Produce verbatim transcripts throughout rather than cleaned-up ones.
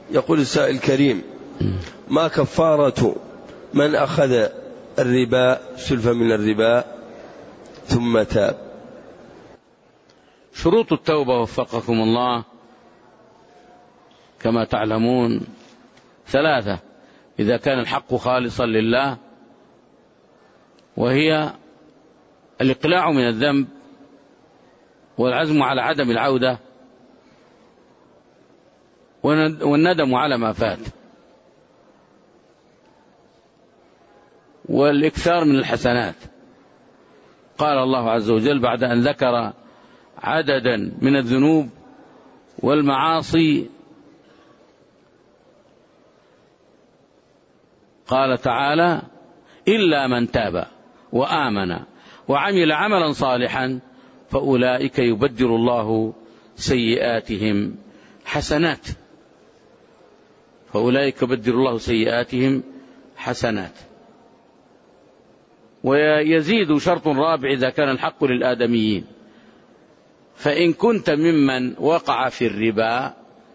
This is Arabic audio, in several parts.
يقول السائل الكريم: ما كفارة من أخذ الربا سلفا من الربا ثم تاب؟ شروط التوبة وفقكم الله كما تعلمون ثلاثة: إذا كان الحق خالصا لله، وهي الإقلاع من الذنب والعزم على عدم العودة والندم على ما فات والإكثار من الحسنات. قال الله عز وجل بعد أن ذكر عددا من الذنوب والمعاصي، قال تعالى: إلا من تاب وآمن وعمل عملا صالحا فأولئك يبدل الله سيئاتهم حسنات. فأولئك يبدل الله سيئاتهم حسنات. ويزيد شرط رابع: إذا كان الحق للآدميين، فإن كنت ممن وقع في الربا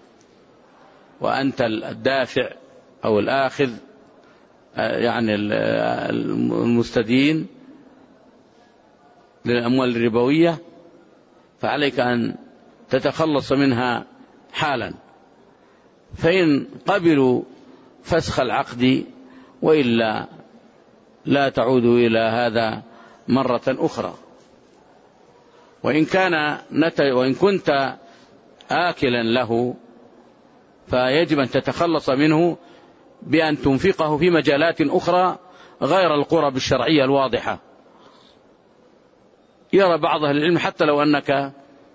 وأنت الدافع أو الآخذ يعني المستدين للأموال الربوية، فعليك أن تتخلص منها حالا، فإن قبلوا فسخ العقد، وإلا لا تعود إلى هذا مرة أخرى. وإن كان نت... وإن كنت آكلا له فيجب أن تتخلص منه بأن تنفقه في مجالات أخرى غير القرب الشرعية الواضحة. يرى بعض أهل العلم حتى لو أنك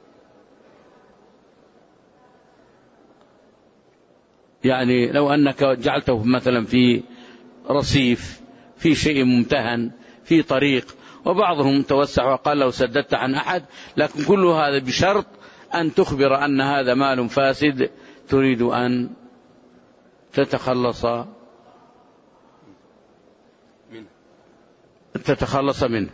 يعني لو أنك جعلته مثلا في رصيف، في شيء ممتهن، في طريق، وبعضهم توسع وقال لو سددت عن أحد، لكن كل هذا بشرط أن تخبر أن هذا مال فاسد تريد أن تتخلص تتخلص منه.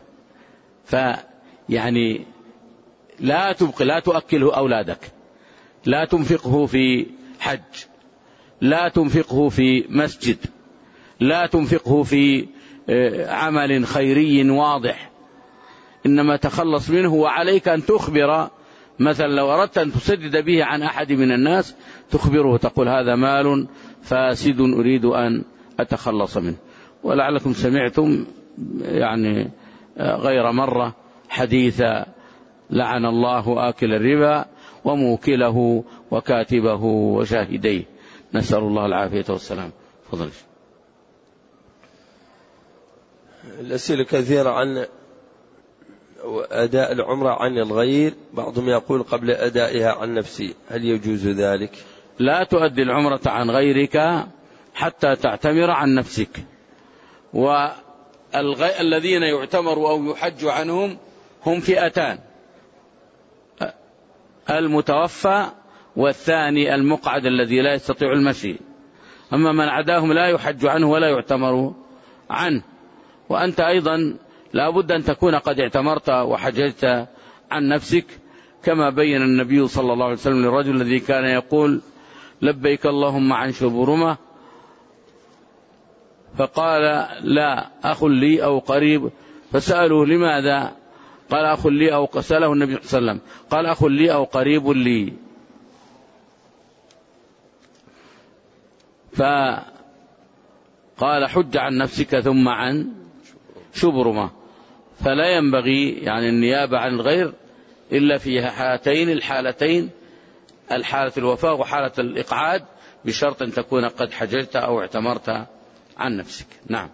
فيعني لا تبقي لا تؤكله أولادك، لا تنفقه في حج، لا تنفقه في مسجد، لا تنفقه في عمل خيري واضح، إنما تخلص منه. وعليك أن تخبر مثلا لو أردت أن تسدد به عن أحد من الناس، تخبره تقول هذا مال فاسد أريد أن أتخلص منه. ولعلكم سمعتم يعني غير مرة حديث لعن الله آكل الربا وموكله وكاتبه وشاهديه، نسأل الله العافية والسلام. فضل. الأسئلة كثيرة عن أداء العمرة عن الغير، بعضهم يقول قبل أدائها عن نفسي، هل يجوز ذلك؟ لا تؤدي العمرة عن غيرك حتى تعتمر عن نفسك. والذين يعتمر أو يحج عنهم هم فئتان: المتوفى والثاني المقعد الذي لا يستطيع المشي. أما من عداهم لا يحج عنه ولا يعتمر عنه. وأنت أيضا لا بد أن تكون قد اعتمرت وحججت عن نفسك، كما بين النبي صلى الله عليه وسلم للرجل الذي كان يقول لبيك اللهم عن شبرمة، فقال لا أخ لي أو قريب، فسألوه لماذا؟ قال أخ لي أو سأله النبي صلى الله عليه وسلم قال أخ لي أو قريب لي. فقال حج عن نفسك ثم عن شبرمة. فلا ينبغي يعني النيابة عن الغير إلا في هاتين الحالتين: الحالة الوفاة وحالة الإقعاد، بشرط أن تكون قد حججت أو اعتمرت عن نفسك. نعم.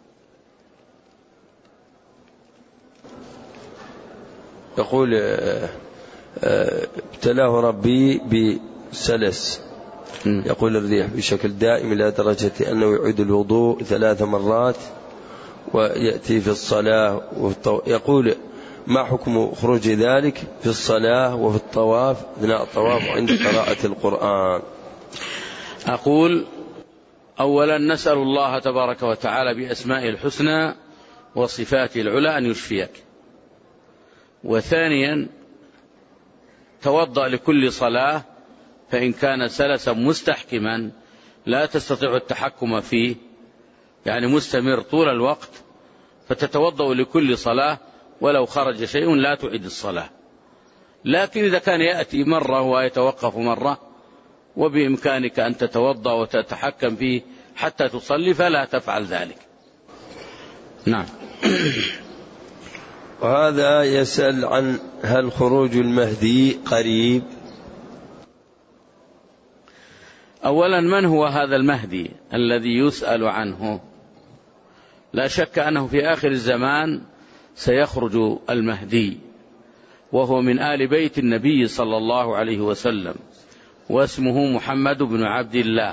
يقول ابتلاه ربي بسلس، يقول الريح بشكل دائم إلى درجة أنه يعيد الوضوء ثلاث مرات ويأتي في الصلاة والطو... يقول ما حكم خروج ذلك في الصلاة وفي الطواف أثناء الطواف عند قراءة القرآن؟ أقول أولا نسأل الله تبارك وتعالى بأسمائه الحسنى وصفاته العلى أن يشفيك. وثانيا توضأ لكل صلاة، فإن كان سلسا مستحكما لا تستطيع التحكم فيه، يعني مستمر طول الوقت، فتتوضأ لكل صلاة ولو خرج شيء لا تعيد الصلاة. لكن إذا كان يأتي مرة ويتوقف مرة وبإمكانك أن تتوضأ وتتحكم فيه حتى تصلي فلا تفعل ذلك. نعم. وهذا يسأل عن هل خروج المهدي قريب؟ أولا، من هو هذا المهدي الذي يسأل عنه؟ لا شك أنه في آخر الزمان سيخرج المهدي، وهو من آل بيت النبي صلى الله عليه وسلم، واسمه محمد بن عبد الله،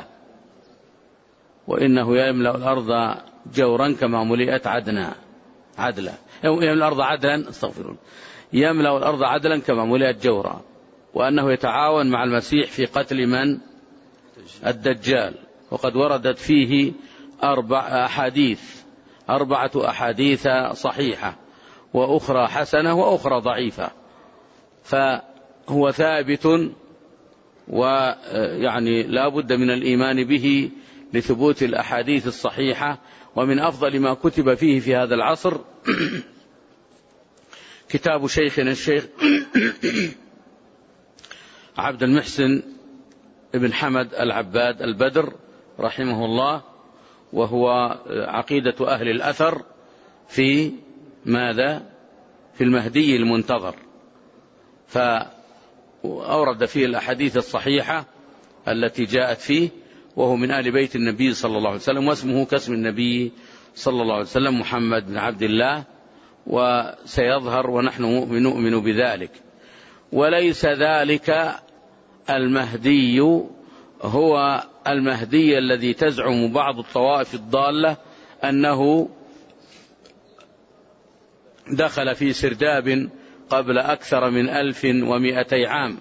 وإنه يملأ الأرض جورا كما ملئت عدنا عدلا يملأ الأرض عدلا استغفر الله يملأ الأرض عدلا كما ملئت جورا، وأنه يتعاون مع المسيح في قتل من؟ الدجال. وقد وردت فيه أربع أحاديث أربعة أحاديث صحيحة، وأخرى حسنة وأخرى ضعيفة، فهو ثابت، ويعني لا بد من الإيمان به لثبوت الأحاديث الصحيحة. ومن أفضل ما كتب فيه في هذا العصر كتاب شيخنا الشيخ عبد المحسن ابن حمد العباد البدر رحمه الله، وهو عقيدة أهل الأثر في ماذا؟ في المهدي المنتظر، فأورد فيه الأحاديث الصحيحة التي جاءت فيه، وهو من آل بيت النبي صلى الله عليه وسلم، واسمه كاسم النبي صلى الله عليه وسلم محمد بن عبد الله، وسيظهر ونحن نؤمن بذلك. وليس ذلك المهدي هو المهدي الذي تزعم بعض الطوائف الضالة أنه دخل في سرداب قبل أكثر من ألف ومئتي عام،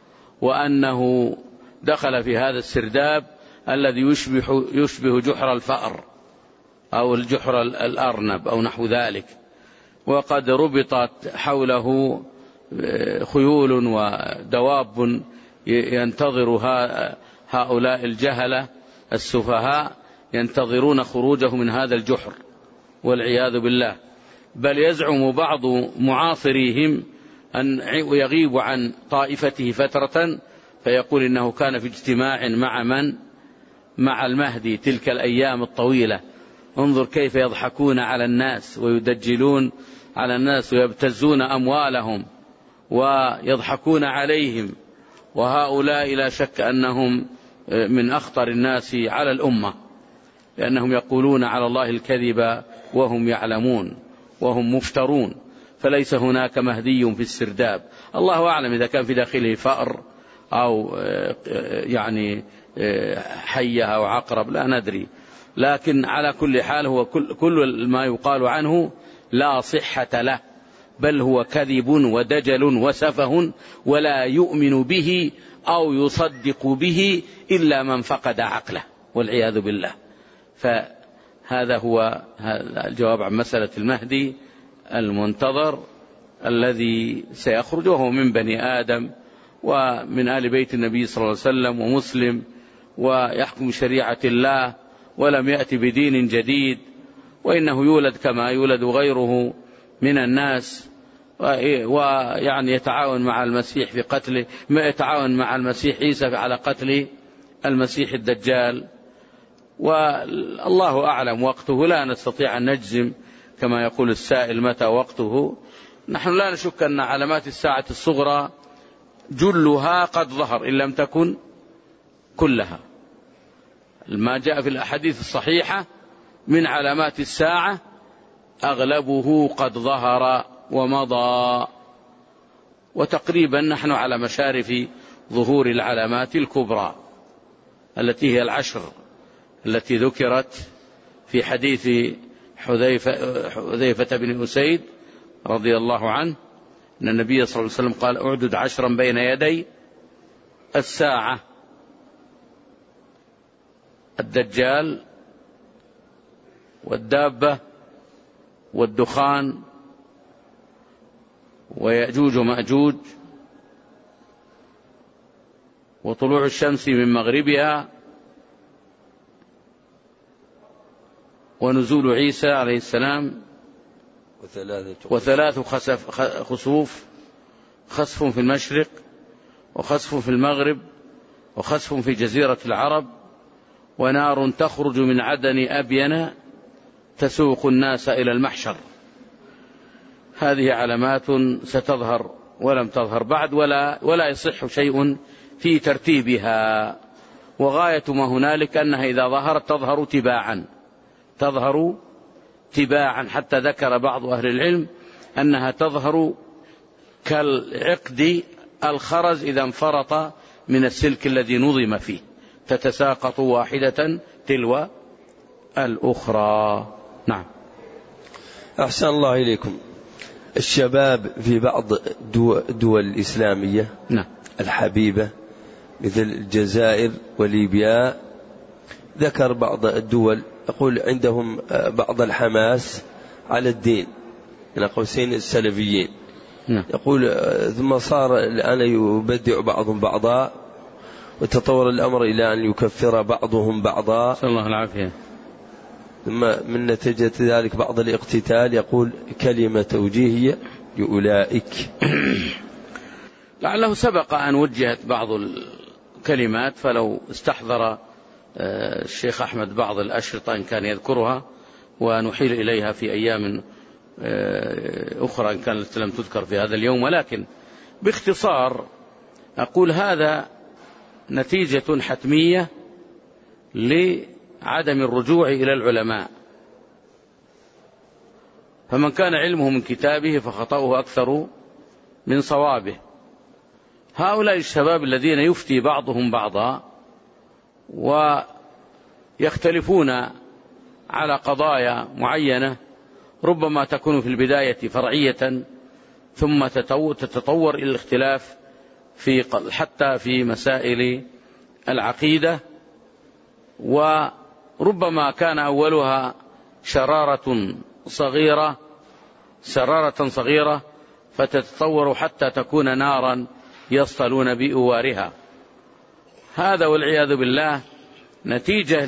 وأنه دخل في هذا السرداب الذي يشبه, يشبه جحر الفأر أو الجحر الأرنب أو نحو ذلك، وقد ربطت حوله خيول ودواب ينتظر هؤلاء الجهلة السفهاء، ينتظرون خروجه من هذا الجحر والعياذ بالله. بل يزعم بعض معاصريهم أن يغيب عن طائفته فترة فيقول إنه كان في اجتماع مع من؟ مع المهدي تلك الأيام الطويلة. انظر كيف يضحكون على الناس ويدجلون على الناس ويبتزون أموالهم ويضحكون عليهم، وهؤلاء لا شك أنهم من أخطر الناس على الأمة، لأنهم يقولون على الله الكذب وهم يعلمون وهم مفترون. فليس هناك مهدي في السرداب، الله أعلم إذا كان في داخله فأر أو يعني حية أو عقرب، لا ندري، لكن على كل حال هو كل, كل ما يقال عنه لا صحة له، بل هو كذب ودجل وسفه، ولا يؤمن به أو يصدق به إلا من فقد عقله والعياذ بالله. فهذا هو الجواب عن مسألة المهدي المنتظر الذي سيخرج، وهو من بني آدم ومن آل بيت النبي صلى الله عليه وسلم ومسلم، ويحكم شريعة الله ولم يأتي بدين جديد، وإنه يولد كما يولد غيره من الناس، ويعني يتعاون مع المسيح في قتله، ما يتعاون مع المسيح عيسى على قتل المسيح الدجال. والله أعلم وقته، لا نستطيع أن نجزم كما يقول السائل متى وقته. نحن لا نشك أن علامات الساعة الصغرى جلها قد ظهر إن لم تكن كلها. ما جاء في الأحاديث الصحيحة من علامات الساعة أغلبه قد ظهر ومضى، وتقريبا نحن على مشارف ظهور العلامات الكبرى التي هي العشر التي ذكرت في حديث حذيفة, حذيفة بن أسيد رضي الله عنه أن النبي صلى الله عليه وسلم قال: أعدد عشرا بين يدي الساعة: الدجال والدابة والدخان ويأجوج ومأجوج وطلوع الشمس من مغربها ونزول عيسى عليه السلام، وثلاث خسوف، خسف في المشرق وخسف في المغرب وخسف في جزيرة العرب، ونار تخرج من عدن أبين تسوق الناس إلى المحشر. هذه علامات ستظهر ولم تظهر بعد، ولا, ولا يصح شيء في ترتيبها، وغاية ما هنالك أنها إذا ظهرت تظهر تباعا تظهر تباعا حتى ذكر بعض أهل العلم أنها تظهر كالعقد الخرز إذا انفرط من السلك الذي نظم فيه، تتساقط واحدة تلو الأخرى. نعم. أحسن الله إليكم. الشباب في بعض الدول الإسلامية نعم. الحبيبة مثل الجزائر وليبيا، ذكر بعض الدول يقول عندهم بعض الحماس على الدين من قوسين السلفيين. نعم. يقول ثم صار الآن يبدع بعضهم بعضا، وتطور الأمر إلى أن يكفر بعضهم بعضا، نسأل الله العافية. ثم من نتيجة ذلك بعض الاقتتال، يقول كلمة توجيهية لأولئك. لعله سبق أن وجهت بعض الكلمات، فلو استحضر الشيخ أحمد بعض الأشرطة إن كان يذكرها ونحيل إليها في أيام أخرى إن كانت لم تذكر في هذا اليوم، ولكن باختصار أقول هذا نتيجة حتمية لعدم الرجوع إلى العلماء، فمن كان علمه من كتابه فخطأه أكثر من صوابه. هؤلاء الشباب الذين يفتي بعضهم بعضا ويختلفون على قضايا معينة ربما تكون في البداية فرعية ثم تتطور إلى الاختلاف في حتى في مسائل العقيدة، وربما كان أولها شرارة صغيرة شرارة صغيرة فتتطور حتى تكون نارا يصطلون بأوارها. هذا والعياذ بالله نتيجة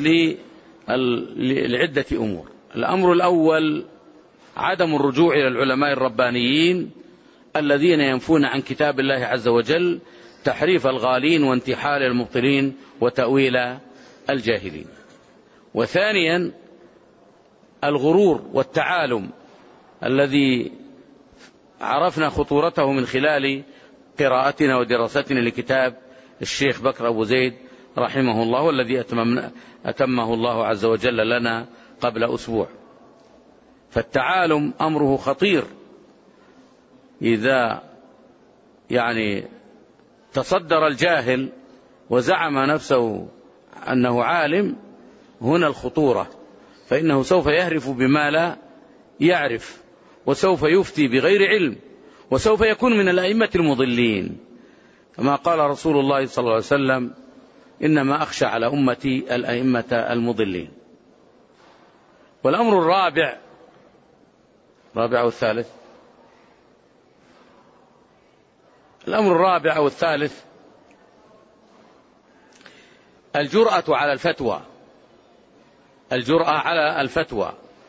لعدة أمور. الأمر الأول عدم الرجوع إلى العلماء الربانيين الذين ينفون عن كتاب الله عز وجل تحريف الغالين وانتحال المبطلين وتأويل الجاهلين. وثانيا الغرور والتعالم الذي عرفنا خطورته من خلال قراءتنا ودراستنا لكتاب الشيخ بكر أبو زيد رحمه الله، والذي أتمه الله عز وجل لنا قبل أسبوع. فالتعالم أمره خطير، إذا يعني تصدر الجاهل وزعم نفسه أنه عالم، هنا الخطورة، فإنه سوف يهرف بما لا يعرف، وسوف يفتي بغير علم، وسوف يكون من الأئمة المضلين، كما قال رسول الله صلى الله عليه وسلم: إنما أخشى على أمتي الأئمة المضلين. والأمر الرابع رابع أو الثالث الأمر الرابع أو الثالث الجرأة على الفتوى الجرأة على الفتوى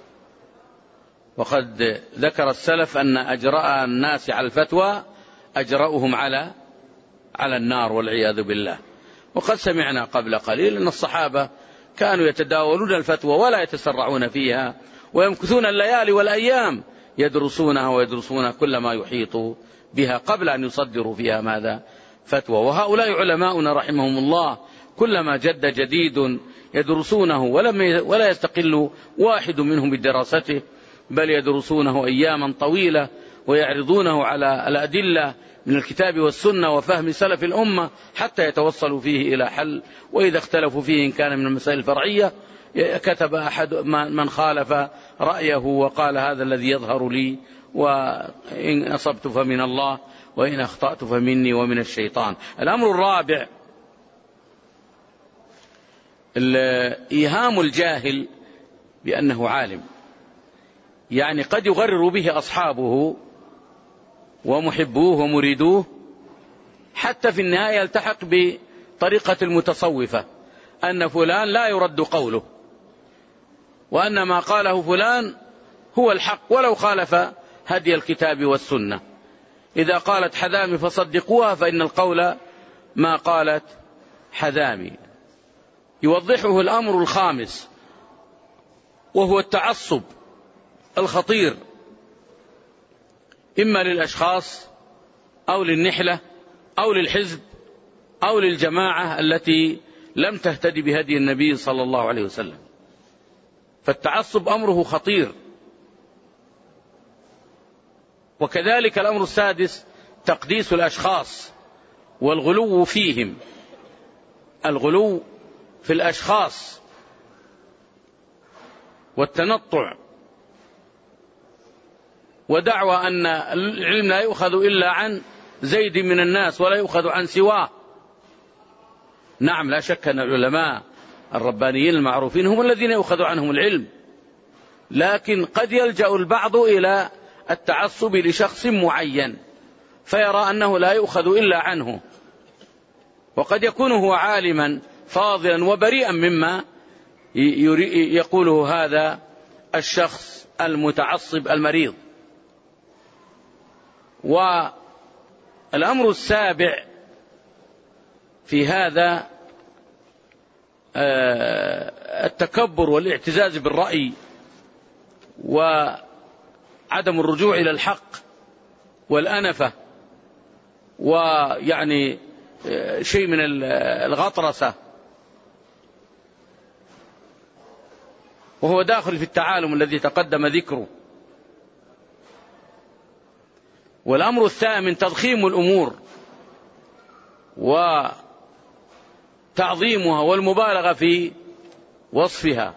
وقد ذكر السلف أن أجرأ الناس على الفتوى أجرأهم على على النار والعياذ بالله. وقد سمعنا قبل قليل أن الصحابة كانوا يتداولون الفتوى ولا يتسرعون فيها، ويمكثون الليالي والأيام يدرسونها ويدرسون كل ما يحيط بها قبل أن يصدروا فيها ماذا فتوى. وهؤلاء علماؤنا رحمهم الله كلما جد جديد يدرسونه، ولم ولا يستقل واحد منهم بدراسته، بل يدرسونه أياما طويلة ويعرضونه على الأدلة من الكتاب والسنة وفهم سلف الأمة حتى يتوصلوا فيه إلى حل. وإذا اختلفوا فيه إن كان من المسائل الفرعية كتب أحد من خالف رأيه وقال: هذا الذي يظهر لي، وإن أصبت فمن الله وإن أخطأت فمني ومن الشيطان. الأمر الرابع إيهام الجاهل بأنه عالم، يعني قد يغرر به أصحابه ومحبوه ومريدوه حتى في النهاية يلتحق بطريقة المتصوفة أن فلان لا يرد قوله، وأن ما قاله فلان هو الحق ولو خالف هدي الكتاب والسنة. إذا قالت حذامي فصدقوها فإن القول ما قالت حذامي. يوضحه الأمر الخامس وهو التعصب الخطير، إما للأشخاص أو للنحلة أو للحزب أو للجماعة التي لم تهتدي بهدي النبي صلى الله عليه وسلم. فالتعصب أمره خطير. وكذلك الأمر السادس تقديس الأشخاص والغلو فيهم، الغلو في الأشخاص والتنطع، ودعوى أن العلم لا يؤخذ إلا عن زيد من الناس ولا يؤخذ عن سواه. نعم، لا شك أن العلماء الربانيين المعروفين هم الذين يؤخذ عنهم العلم، لكن قد يلجأ البعض إلى التعصب لشخص معين فيرى أنه لا يؤخذ إلا عنه، وقد يكون هو عالما فاضلا وبريئا مما يقوله هذا الشخص المتعصب المريض. والأمر السابع في هذا التكبر والاعتزاز بالرأي وعدم الرجوع إلى الحق والأنفة، ويعني شيء من الغطرسة، وهو داخل في التعالم الذي تقدم ذكره. والأمر الثامن تضخيم الأمور وتعظيمها والمبالغة في وصفها،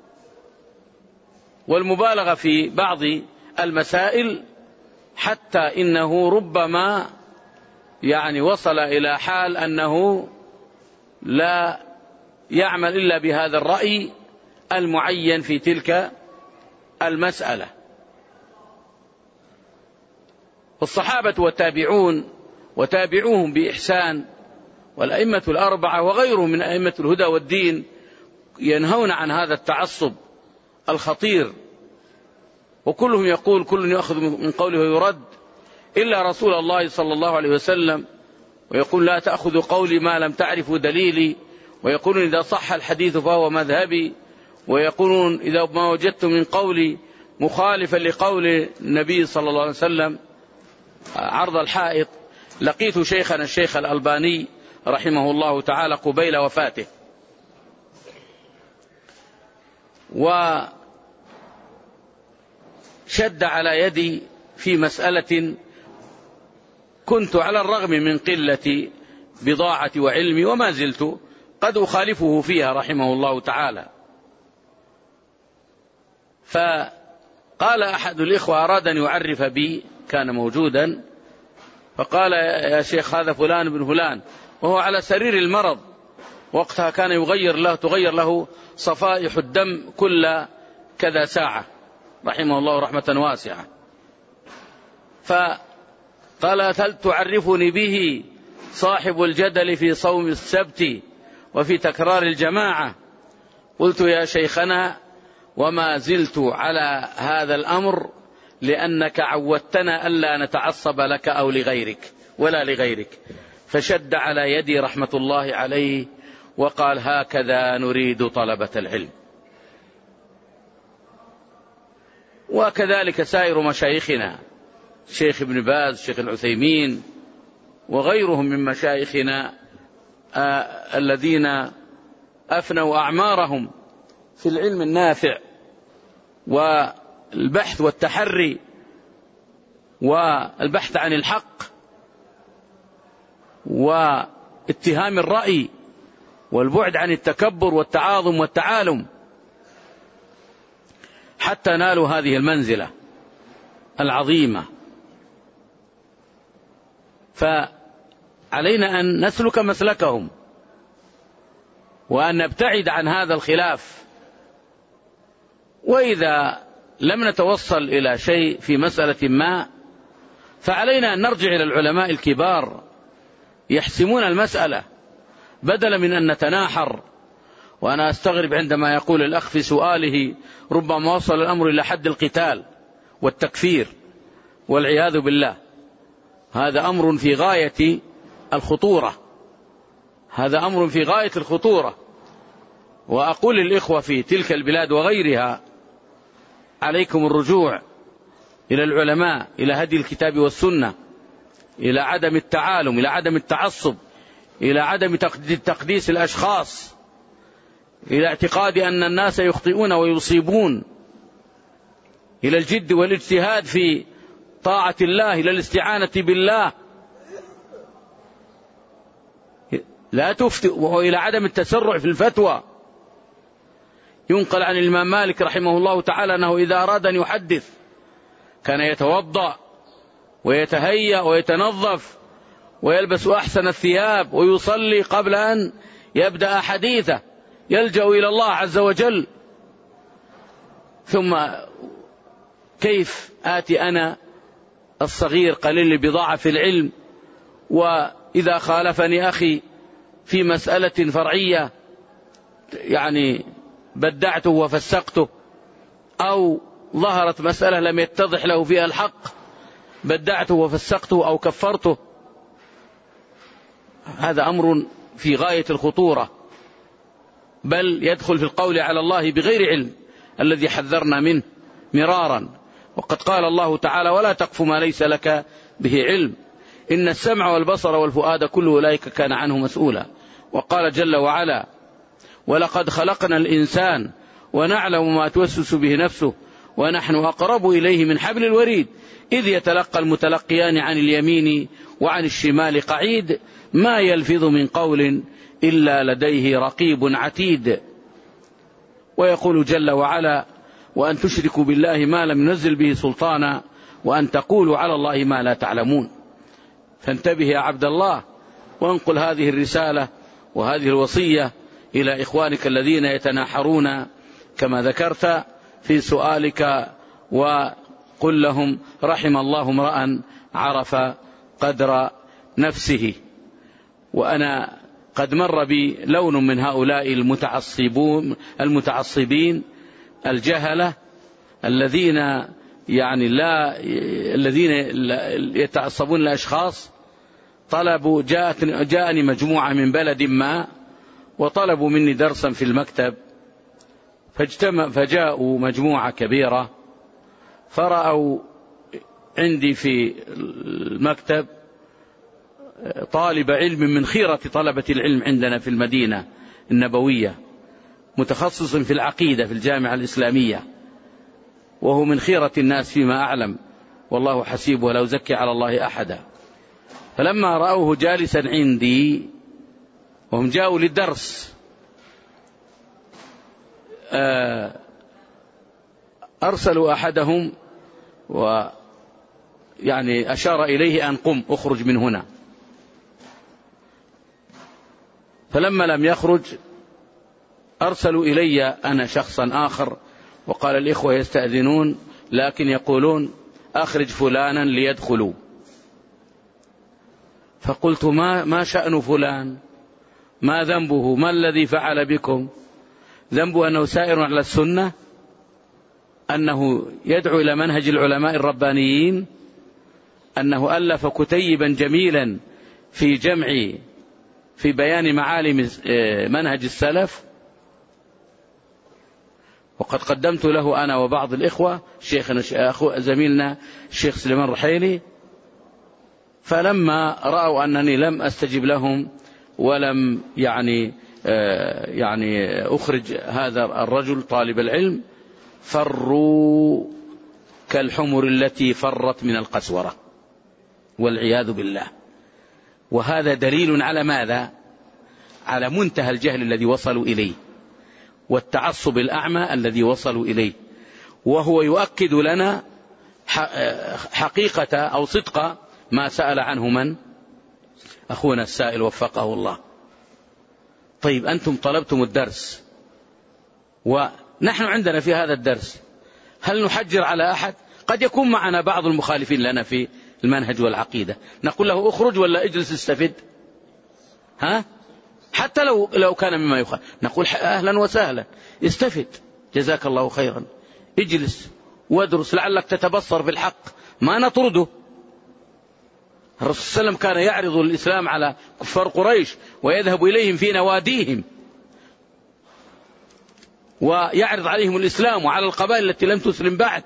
والمبالغة في بعض المسائل، حتى إنه ربما يعني وصل إلى حال أنه لا يعمل إلا بهذا الرأي المعين في تلك المسألة. الصحابة والتابعون وتابعوهم بإحسان والأئمة الأربعة وغيرهم من أئمة الهدى والدين ينهون عن هذا التعصب الخطير، وكلهم يقول كل يأخذ من قوله ويرد إلا رسول الله صلى الله عليه وسلم، ويقول لا تأخذ قولي ما لم تعرفوا دليلي، ويقولون إذا صح الحديث فهو مذهبي، ويقولون إذا ما وجدت من قولي مخالفا لقول النبي صلى الله عليه وسلم عرض الحائط لقيت شيخنا الشيخ الألباني رحمه الله تعالى قبيل وفاته. وشد على يدي في مسألة كنت على الرغم من قلة بضاعتي وعلمي وما زلت قد أخالفه فيها رحمه الله تعالى. فقال أحد الإخوة أراد أن يعرف بي، كان موجودا، فقال يا شيخ هذا فلان بن فلان، وهو على سرير المرض، وقتها كان يغير له تغير له صفائح الدم كل كذا ساعة رحمه الله رحمة واسعة. فقال هل تعرفني به صاحب الجدل في صوم السبت وفي تكرار الجماعة؟ قلت يا شيخنا وما زلت على هذا الأمر لأنك عودتنا ألا نتعصب لك أو لغيرك ولا لغيرك. فشد على يدي رحمة الله عليه وقال هكذا نريد طلبة العلم. وكذلك سائر مشايخنا شيخ ابن باز شيخ العثيمين وغيرهم من مشايخنا آه الذين أفنوا أعمارهم في العلم النافع والبحث والتحري والبحث عن الحق واتهام الرأي والبعد عن التكبر والتعاظم والتعالم، حتى نالوا هذه المنزلة العظيمة. فعلينا أن نسلك مسلكهم وأن نبتعد عن هذا الخلاف. وإذا لم نتوصل إلى شيء في مسألة ما فعلينا أن نرجع إلى العلماء الكبار يحسمون المسألة بدلا من أن نتناحر وأنا أستغرب عندما يقول الأخ في سؤاله ربما وصل الأمر إلى حد القتال والتكفير والعياذ بالله. هذا أمر في غاية الخطورة، هذا أمر في غاية الخطورة. وأقول للإخوة في تلك البلاد وغيرها عليكم الرجوع إلى العلماء، إلى هدي الكتاب والسنة، إلى عدم التعالم، إلى عدم التعصب، إلى عدم تقديس الأشخاص، إلى اعتقاد أن الناس يخطئون ويصيبون، إلى الجد والاجتهاد في طاعة الله، إلى الاستعانة بالله، لا تفتئ، وإلى عدم التسرع في الفتوى. ينقل عن الإمام مالك رحمه الله تعالى أنه إذا أراد أن يحدث كان يتوضأ ويتهيأ ويتنظف ويلبس أحسن الثياب ويصلي قبل أن يبدأ حديثه، يلجأ إلى الله عز وجل. ثم كيف آتي أنا الصغير قليل البضاعة في العلم، وإذا خالفني أخي في مسألة فرعية يعني بدعته وفسقته، أو ظهرت مسألة لم يتضح له فيها الحق بدعته وفسقته أو كفرته، هذا أمر في غاية الخطورة، بل يدخل في القول على الله بغير علم الذي حذرنا منه مرارا. وقد قال الله تعالى ولا تقف ما ليس لك به علم إن السمع والبصر والفؤاد كل أولئك كان عنه مسؤولا. وقال جل وعلا ولقد خلقنا الإنسان ونعلم ما توسوس به نفسه ونحن أقرب إليه من حبل الوريد إذ يتلقى المتلقيان عن اليمين وعن الشمال قعيد ما يلفظ من قول إلا لديه رقيب عتيد. ويقول جل وعلا وأن تشركوا بالله ما لم ينزل به سلطانا وأن تقولوا على الله ما لا تعلمون. فانتبه يا عبد الله، وانقل هذه الرسالة وهذه الوصية إلى إخوانك الذين يتناحرون كما ذكرت في سؤالك، وقل لهم رحم الله امرأ عرف قدر نفسه. وأنا قد مر بي لون من هؤلاء المتعصبون المتعصبين الجهلة الذين يعني لا الذين يتعصبون لأشخاص. طلبوا جاءت جاءني مجموعة من بلد ما وطلبوا مني درسا في المكتب، فاجتمع فجاءوا مجموعة كبيرة فرأوا عندي في المكتب طالب علم من خيرة طلبة العلم عندنا في المدينة النبوية، متخصص في العقيدة في الجامعة الإسلامية، وهو من خيرة الناس فيما أعلم، والله حسيب ولا أزكي على الله أحدا. فلما رأوه جالسا عندي وهم جاءوا للدرس أرسلوا أحدهم ويعني أشار إليه أن قم أخرج من هنا. فلما لم يخرج أرسلوا إلي أنا شخصا آخر وقال الإخوة يستأذنون لكن يقولون أخرج فلانا ليدخلوا. فقلت ما, ما شأن فلان؟ ما ذنبه؟ ما الذي فعل بكم؟ ذنبه أنه سائر على السنة، أنه يدعو إلى منهج العلماء الربانيين، أنه ألف كتيبا جميلا في جمع في بيان معالم منهج السلف. وقد قدمت له أنا وبعض الإخوة شيخنا أخو زميلنا الشيخ سليمان رحيلي، فلما رأوا أنني لم أستجب لهم ولم يعني يعني أخرج هذا الرجل طالب العلم فروا كالحمر التي فرت من القسورة والعياذ بالله. وهذا دليل على ماذا؟ على منتهى الجهل الذي وصلوا إليه والتعصب الأعمى الذي وصلوا إليه. وهو يؤكد لنا حقيقة أو صدق ما سأل عنه من؟ أخونا السائل وفقه الله. طيب أنتم طلبتم الدرس ونحن عندنا في هذا الدرس، هل نحجر على أحد؟ قد يكون معنا بعض المخالفين لنا في المنهج والعقيدة، نقول له اخرج ولا اجلس استفد؟ ها؟ حتى لو لو كان مما يخالف نقول أهلا وسهلا، استفد، جزاك الله خيرا، اجلس وادرس لعلك تتبصر في الحق، ما نطرده. الرسول صلى الله عليه وسلم كان يعرض الإسلام على كفار قريش ويذهب إليهم في نواديهم ويعرض عليهم الإسلام وعلى القبائل التي لم تسلم بعد.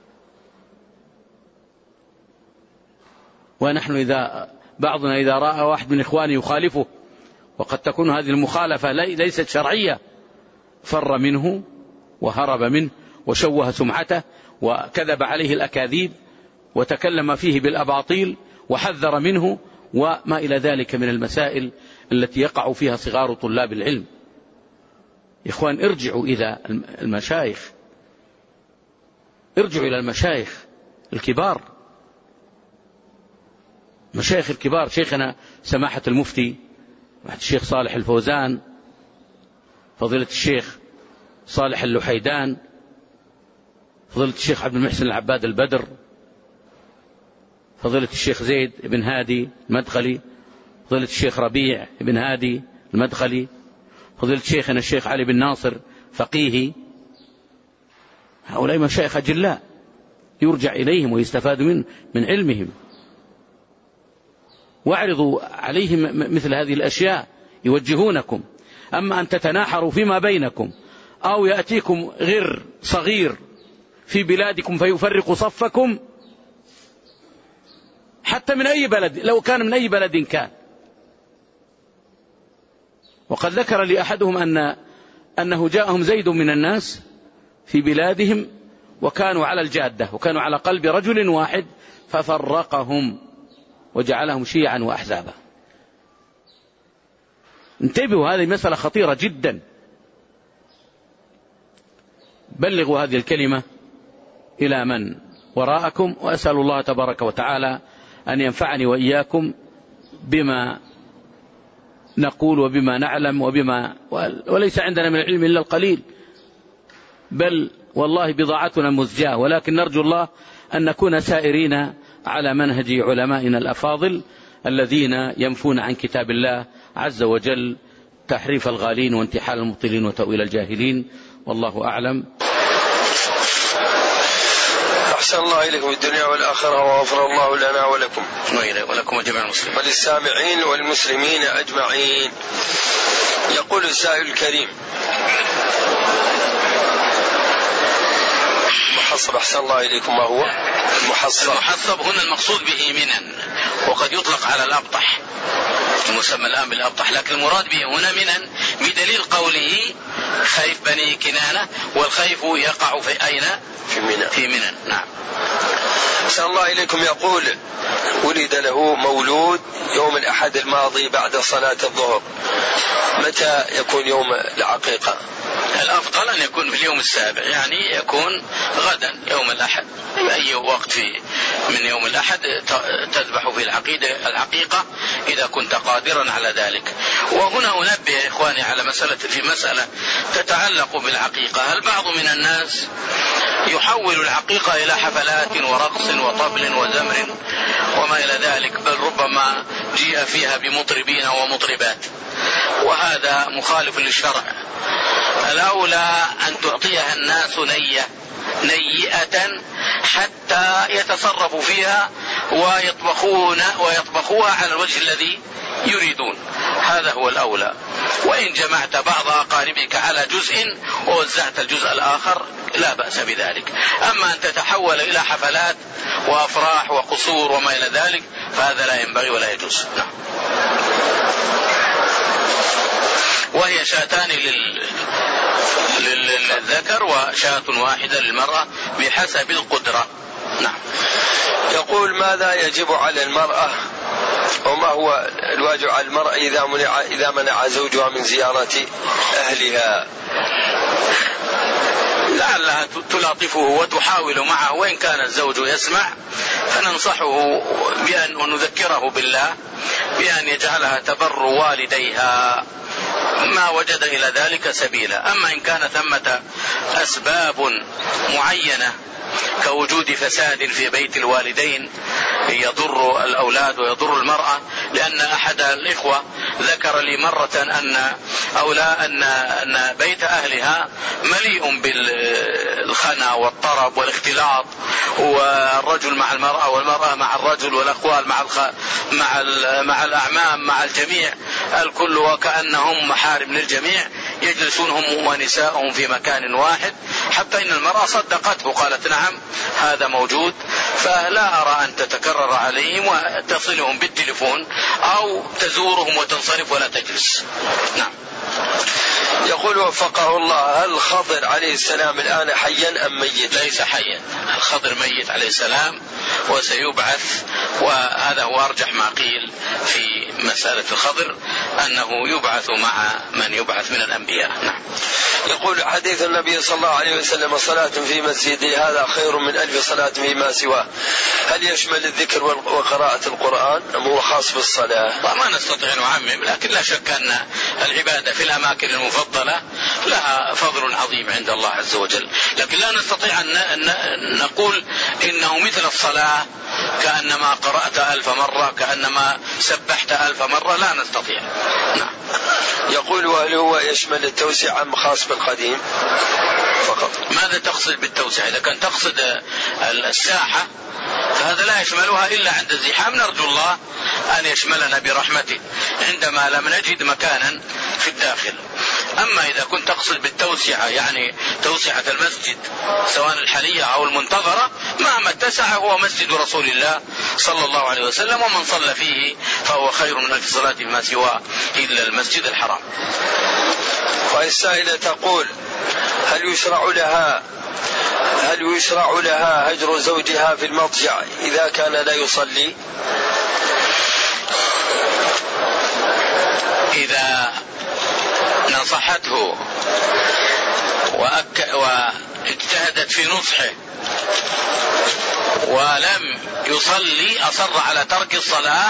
ونحن إذا بعضنا إذا رأى واحد من إخوانه يخالفه وقد تكون هذه المخالفة ليست شرعية فر منه وهرب منه وشوه سمعته وكذب عليه الأكاذيب وتكلم فيه بالأباطيل وحذر منه وما إلى ذلك من المسائل التي يقع فيها صغار طلاب العلم. إخوان ارجعوا إلى المشايخ، ارجعوا إلى المشايخ الكبار، مشايخ الكبار، شيخنا سماحة المفتي الشيخ صالح الفوزان، فضيلة الشيخ صالح اللحيدان، فضيلة الشيخ عبد المحسن العباد البدر، فضيلة الشيخ زيد بن هادي المدخلي، فضيلة الشيخ ربيع بن هادي المدخلي، فضيلة شيخنا الشيخ علي بن ناصر فقيهي. هؤلاء مشايخ أجلاء يرجع إليهم ويستفاد من من علمهم، واعرضوا عليهم مثل هذه الأشياء يوجهونكم. أما أن تتناحروا فيما بينكم أو يأتيكم غر صغير في بلادكم فيفرق صفكم حتى من أي بلد، لو كان من أي بلد كان. وقد ذكر لي أحدهم أن أنه جاءهم زيد من الناس في بلادهم وكانوا على الجادة وكانوا على قلب رجل واحد ففرقهم وجعلهم شيعا وأحزابا. انتبهوا، هذه مسألة خطيرة جدا. بلغوا هذه الكلمة إلى من وراءكم، وأسأل الله تبارك وتعالى أن ينفعني وإياكم بما نقول وبما نعلم وبما وليس عندنا من العلم إلا القليل، بل والله بضاعتنا مزجاة، ولكن نرجو الله أن نكون سائرين على منهج علمائنا الأفاضل الذين ينفون عن كتاب الله عز وجل تحريف الغالين وانتحال المبطلين وتأويل الجاهلين. والله أعلم. أحسن الله إليكم الدنيا والآخرة وغفر الله لنا ولكم ولكم وجميع المسلمين وللسامعين والمسلمين أجمعين. يقول السائل الكريم: المحصب، أحسن الله إليكم، ما هو المحصب؟ المحصب هنا المقصود به منن، وقد يطلق على الأبطح، المسمى الآن بالأبطح، لكن المراد به هنا منن بدليل قوله خيف بني كنانة، والخيف يقع في أين؟ في منن. في منن، نعم. أحسن الله إليكم. يقول: ولد له مولود يوم الأحد الماضي بعد صلاة الظهر، متى يكون يوم العقيقة؟ الأفضل أن يكون في اليوم السابع، يعني يكون غدا يوم الأحد، أي وقت في من يوم الأحد تذبح في العقيدة العقيقة إذا كنت قادرا على ذلك. وهنا أنبه إخواني على مسألة في مسألة تتعلق بالعقيقة. هل بعض من الناس يحول العقيقة إلى حفلات ورقص وطبل وزمر وما إلى ذلك، بل ربما جيء فيها بمطربين ومطربات، وهذا مخالف للشرع. الأولى أن تعطيها الناس نية نيئة حتى يتصرفوا فيها ويطبخون ويطبخوها على الوجه الذي يريدون، هذا هو الأولى. وإن جمعت بعض أقاربك على جزء ووزعت الجزء الآخر لا بأس بذلك. أما أن تتحول إلى حفلات وأفراح وقصور وما إلى ذلك فهذا لا ينبغي ولا يجوز. نعم. وهي شاتان لل... للذكر وشاة واحدة للمرأة بحسب القدرة. نعم. يقول: ماذا يجب على المرأة وما هو الواجب على المرأة إذا منع, إذا منع زوجها من زيارة أهلها؟ لعلها تلاطفه وتحاول معه، وإن كان الزوج يسمع فننصحه بأن نذكره بالله بأن يجعلها تبر والديها ما وجد إلى ذلك سبيلا. أما إن كان ثمة أسباب معينة كوجود فساد في بيت الوالدين يضر الأولاد ويضر المرأة، لأن أحد الإخوة ذكر لي مرة أن أولاد أن أن بيت أهلها مليء بالخنا والطرب والاختلاط، والرجل مع المرأة والمرأة مع الرجل والأخوال مع الخ... مع ال... مع الأعمام مع الجميع الكل، وكأنهم محارم للجميع يجلسون هم ونساءهم في مكان واحد، حتى إن المرأة صدقته وقالت نعم هذا موجود. فلا أرى أن تتكرر عليهم وتصلهم بالتليفون أو تزورهم وتنصرف ولا تجلس. نعم. يقول وفقه الله: هل خضر عليه السلام الآن حيا أم ميت؟ ليس حيا، الخضر ميت عليه السلام وسيبعث، وهذا هو أرجح ما قيل في مسألة الخضر، أنه يبعث مع من يبعث من الأنبياء. نعم. يقول حديث النبي صلى الله عليه وسلم: صلاة في مسجدي هذا خير من ألف صلاة فيما سواه، هل يشمل الذكر وقراءة القرآن أم هو خاص بالصلاة؟ ما نستطيع نعمم، لكن لا شك أن العبادة في الأماكن المفضلة لها فضل عظيم عند الله عز وجل، لكن لا نستطيع أن نقول إنه مثل الصلاة كأنما قرأت ألف مرة كأنما سبحت ألف مرة، لا نستطيع. نعم. يقول: وهل هو يشمل التوسع أم خاص بالقديم فقط؟ ماذا تقصد بالتوسع؟ إذا كان تقصد الساحة فهذا لا يشملها إلا عند الزحام، نرجو الله أن يشملنا برحمته عندما لم نجد مكانا في الداخل. أما إذا كنت تقصد بالتوسعة يعني توسعة المسجد سواء الحالية أو المنتظرة، مهما اتسع هو مسجد رسول الله صلى الله عليه وسلم، ومن صلى فيه فهو خير من ألف صلاة ما سواه إلا المسجد الحرام. والسائلة تقول: هل يشرع لها هل يشرع لها هجر زوجها في المضجع إذا كان لا يصلي؟ إذا نصحته وأك... واجتهدت في نصحه ولم يصلي أصر على ترك الصلاة،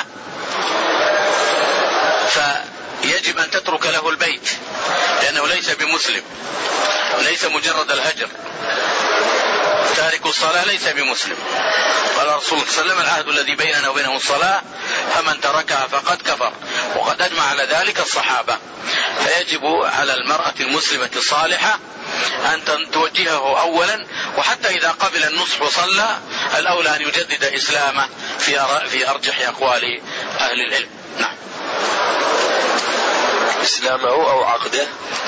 فيجب أن تترك له البيت، لأنه ليس بمسلم، ليس مجرد الهجر، تارك الصلاة ليس بمسلم. قال الرسول صلى الله عليه وسلم: العهد الذي بيننا وبينهم الصلاة فمن تركها فقد كفر، وقد أجمع على ذلك الصحابة. فيجب على المرأة المسلمة الصالحة أن توجهه أولا، وحتى إذا قبل النصح وصلى الأولى أن يجدد إسلامه في أرجح أقوال أهل العلم. نعم. إسلامه أو عقده؟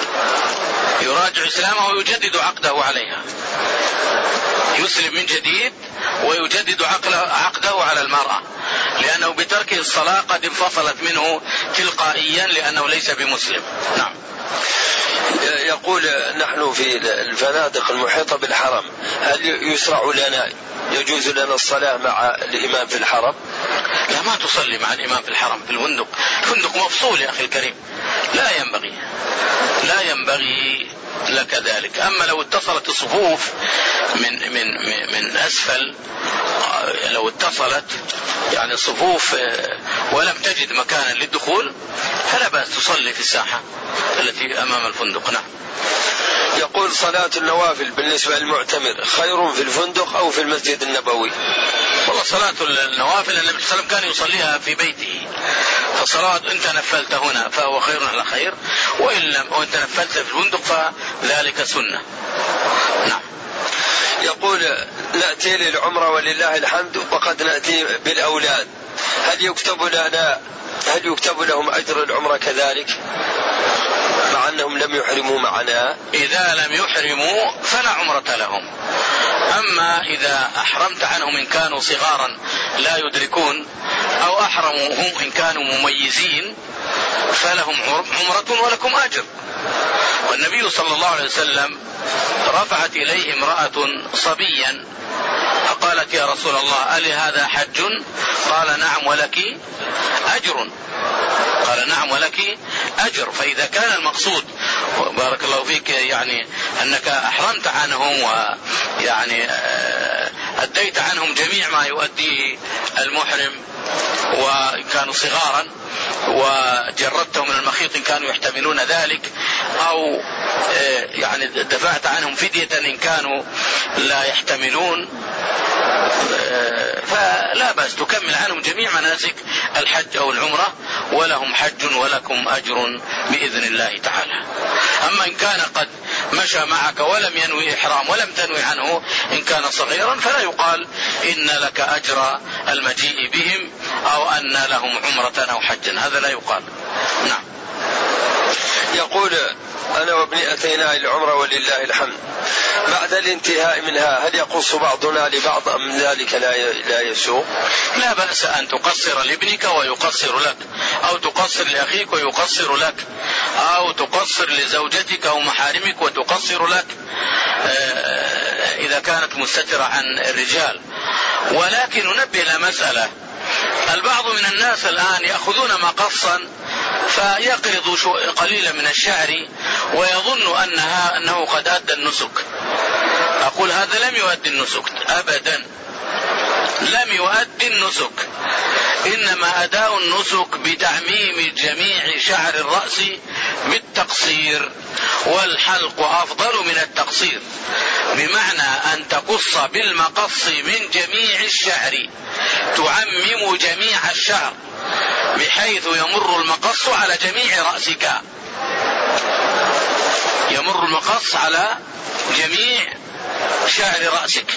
يراجع إسلامه ويجدد عقده عليها، يسلم من جديد ويجدد عقده على المرأة، لأنه بتركه الصلاة قد انفصلت منه تلقائيا لأنه ليس بمسلم. نعم. يقول: نحن في الفنادق المحيطة بالحرم، هل يسرع لنا يجوز لنا الصلاة مع الإمام في الحرم؟ لا، ما تصلي مع الإمام في الحرم، في الفندق، الفندق مفصول يا أخي الكريم، لا ينبغي لا ينبغي لك ذلك. أما لو اتصلت الصفوف من من من أسفل، لو اتصلت يعني الصفوف ولم تجد مكانا للدخول فلا بأس تصلي في الساحة التي أمام الفندق. نعم. يقول: صلاة النوافل بالنسبة للمعتمر خير في الفندق أو في المسجد النبوي؟ والله صلاة النوافل النبي صلى الله عليه وسلم كان يصليها في بيته، فصلاة انت نفلت هنا فهو خير على خير، وإن لم وانت نفلت في الفندق فذلك سنة. نعم. يقول: نأتي للعمرة ولله الحمد وقد نأتي بالأولاد، هل يكتب لنا هل يكتب لهم أجر العمرة كذلك مع أنهم لم يحرموا معنا؟ إذا لم يحرموا فلا عمرة لهم، أما إذا أحرمت عنهم إن كانوا صغارا لا يدركون، أو أحرموا هم إن كانوا مميزين فلهم عمرة ولكم أجر. والنبي صلى الله عليه وسلم رفعت إليه امرأة صبيا فقالت: يا رسول الله ألي هذا حج؟ قال: نعم ولك أجر. قال: نعم ولك أجر. فإذا كان المقصود بارك الله فيك يعني أنك أحرمت عنهم ويعني أديت عنهم جميع ما يؤديه المحرم وكانوا صغارا، وجردتهم من المخيط إن كانوا يحتملون ذلك، أو يعني دفعت عنهم فدية إن كانوا لا يحتملون، فلا بأس تكمل عنهم جميع مناسك الحج أو العمرة، ولهم حج ولكم أجر بإذن الله تعالى. أما إن كان قد مشى معك ولم ينوي إحرام ولم تنوي عنه إن كان صغيرا فلا يقال إن لك أجر المجيء بهم أو أن لهم عمرة أو حجا، هذا لا يقال. نعم. يقول أنا وابني أتينا العمرة ولله الحمد، بعد الانتهاء منها هل يقص بعضنا لبعض أم ذلك لا يسوء؟ لا بأس أن تقصر لابنك ويقصر لك، أو تقصر لأخيك ويقصر لك، أو تقصر لزوجتك أو محارمك وتقصر لك إذا كانت مستترة عن الرجال. ولكن ننبه إلى مسألة، البعض من الناس الآن يأخذون مقصا فيقرض قليلا من الشعر ويظن أنها أنه قد أدى النسك. أقول هذا لم يؤدي النسك أبدا، لم يؤدي النسك، إنما أداء النسك بتعميم جميع شعر الرأس بالتقصير، والحلق أفضل من التقصير، بمعنى أن تقص بالمقص من جميع الشعر، تعمم جميع الشعر بحيث يمر المقص على جميع رأسك، يمر المقص على جميع شعر رأسك.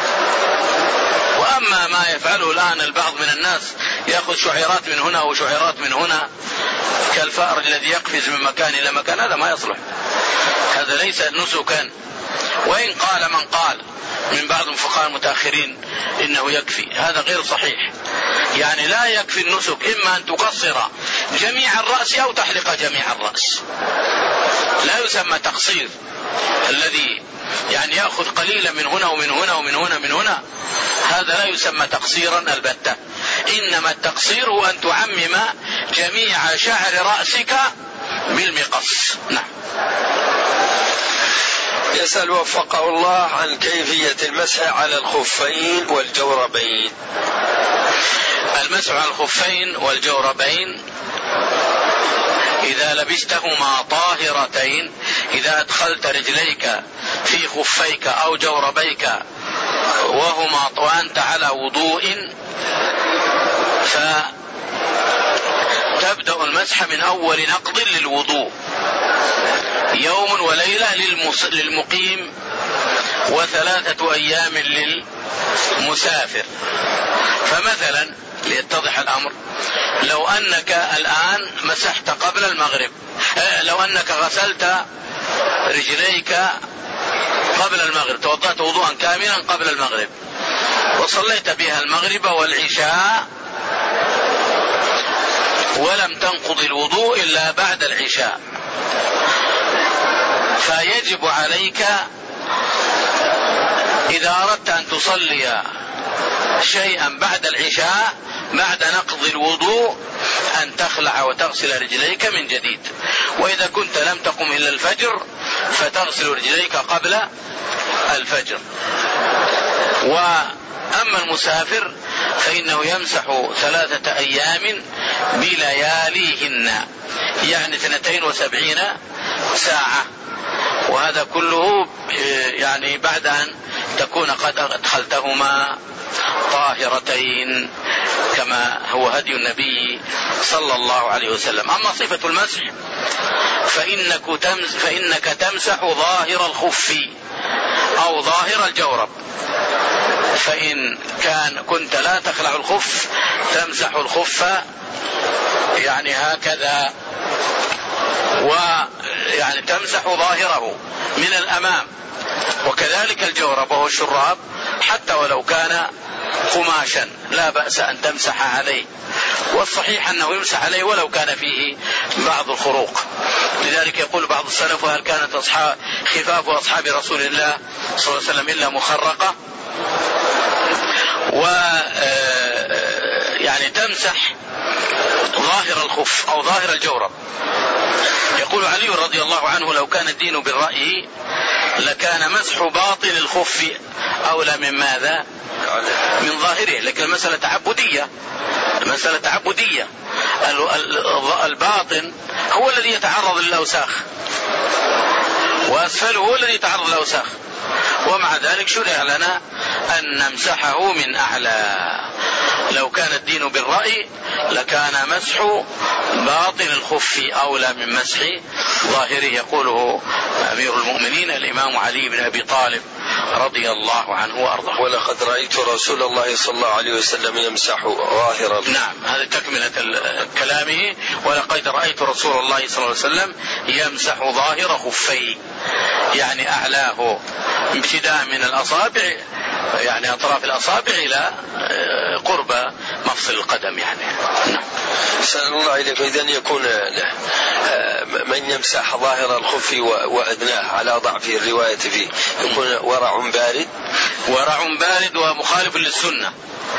وأما ما يفعله الآن البعض من الناس يأخذ شعيرات من هنا وشعيرات من هنا كالفأر الذي يقفز من مكان إلى مكان، هذا ما يصلح، هذا ليس نسكا. وإن قال من قال من بعض الفقهاء المتأخرين إنه يكفي، هذا غير صحيح. يعني لا يكفي النسك، إما أن تقصر جميع الرأس أو تحلق جميع الرأس، لا يسمى تقصير الذي يعني يأخذ قليلا من هنا ومن هنا ومن هنا من هنا، هذا لا يسمى تقصيرا البتة. إنما التقصير هو أن تعمم جميع شعر رأسك بالمقص. نعم. يسأل وفقه الله عن كيفية المسح على الخفين والجوربين. المسح على الخفين والجوربين إذا لبستهما طاهرتين، إذا أدخلت رجليك في خفيك أو جوربيك وهما وأنت على وضوء، فتبدأ المسح من أول نقض للوضوء، يوم وليلة للمقيم وثلاثة أيام للمسافر. فمثلا ليتضح الأمر، لو أنك الآن مسحت قبل المغرب، لو أنك غسلت رجليك قبل المغرب، توضأت وضوءا كاملا قبل المغرب وصليت بها المغرب والعشاء ولم تنقض الوضوء إلا بعد العشاء، فيجب عليك إذا أردت أن تصلي شيئا بعد العشاء بعد نقض الوضوء أن تخلع وتغسل رجليك من جديد. وإذا كنت لم تقم إلا الفجر فتغسل رجليك قبل الفجر. وأما المسافر فإنه يمسح ثلاثة أيام بلياليهن، يعني اثنتين وسبعين ساعة، وهذا كله يعني بعد أن تكون قد أدخلتهما طاهرتين كما هو هدي النبي صلى الله عليه وسلم. أما صفة المسح فإنك تمسح, فإنك تمسح ظاهر الخف أو ظاهر الجورب، فإن كان كنت لا تخلع الخف تمسح الخف يعني هكذا، ويعني تمسح ظاهره من الأمام، وكذلك الجورب وهو الشراب حتى ولو كان قماشا لا بأس أن تمسح عليه، والصحيح أنه يمسح عليه ولو كان فيه بعض الخروق. لذلك يقول بعض السلف: هل كانت أصحاب خفاف أصحاب رسول الله صلى الله عليه وسلم إلا مخرقة؟ و يعني تمسح ظاهر الخف أو ظاهر الجورب. يقول علي رضي الله عنه: لو كان الدين بالرأي لكان مسح باطن الخف أولى من ماذا؟ من ظاهره. لكن المسألة تعبدية، المسألة تعبدية، الباطن هو الذي يتعرض للأوساخ وأسفله هو الذي يتعرض للأوساخ. ومع ذلك شرع لنا أن نمسحه من أعلى. لو كان الدين بالرأي لكان مسح باطن الخف أولى من مسح ظاهره، يقوله أمير المؤمنين الإمام علي بن أبي طالب رضي الله عنه وأرضاه. ولقد رأيت رسول الله صلى الله عليه وسلم يمسح ظاهر. نعم، هذا تكملة كلامه. ولقد رأيت رسول الله صلى الله عليه وسلم يمسح ظاهر خفيه، يعني أعلاه ابتداء من الأصابع، يعني أطراف الأصابع إلى قرب مفصل القدم يعني. نعم. سأل الله إليكم، إذن يكون من يمسح ظاهر الخف وأدناه على ضعف الرواية فيه يكون ورع بارد. ورع بارد ومخالف للسنة.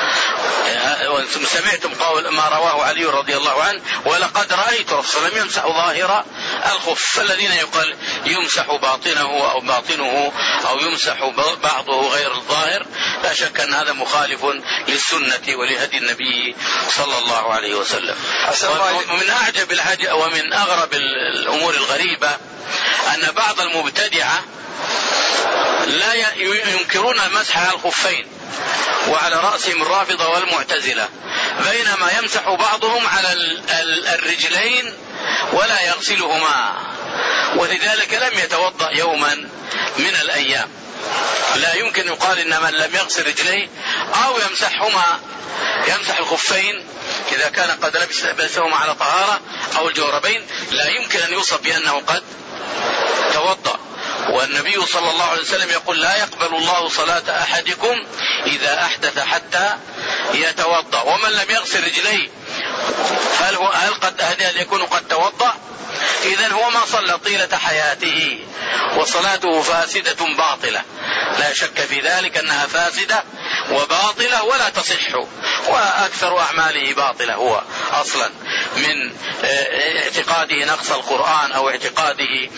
سمعتم قول ما رواه علي رضي الله عنه ولقد رأيت رسول الله يمسح ظاهر الخف، فالذين يقال يمسح باطنه أو باطنه أو يمسح بعضه غير الظاهر لا شك أن هذا مخالف للسنة ولهدي النبي صلى الله عليه وسلم. ومن أعجب العجب ومن أغرب الأمور الغريبة أن بعض المبتدعة لا ينكرون المسح على الخفين وعلى رأسهم الرافضة والمعتزلة، بينما يمسح بعضهم على الرجلين ولا يغسلهما، ولذلك لم يتوضأ يوما من الأيام. لا يمكن يقال إن من لم يغسل رجليه أو يمسحهما يمسح الخفين إذا كان قد لبسهما على طهارة أو الجوربين لا يمكن أن يوصف بأنه قد توضأ. والنبي صلى الله عليه وسلم يقول لا يقبل الله صلاة أحدكم إذا أحدث حتى يتوضأ. ومن لم يغسل رجليه هل هو هل قد أهدى أن يكون قد توضأ؟ إذن هو ما صلى طيلة حياته وصلاته فاسدة باطلة، لا شك في ذلك أنها فاسدة وباطلة ولا تصح، وأكثر أعماله باطلة هو أصلا من اعتقاده نقص القرآن أو اعتقاده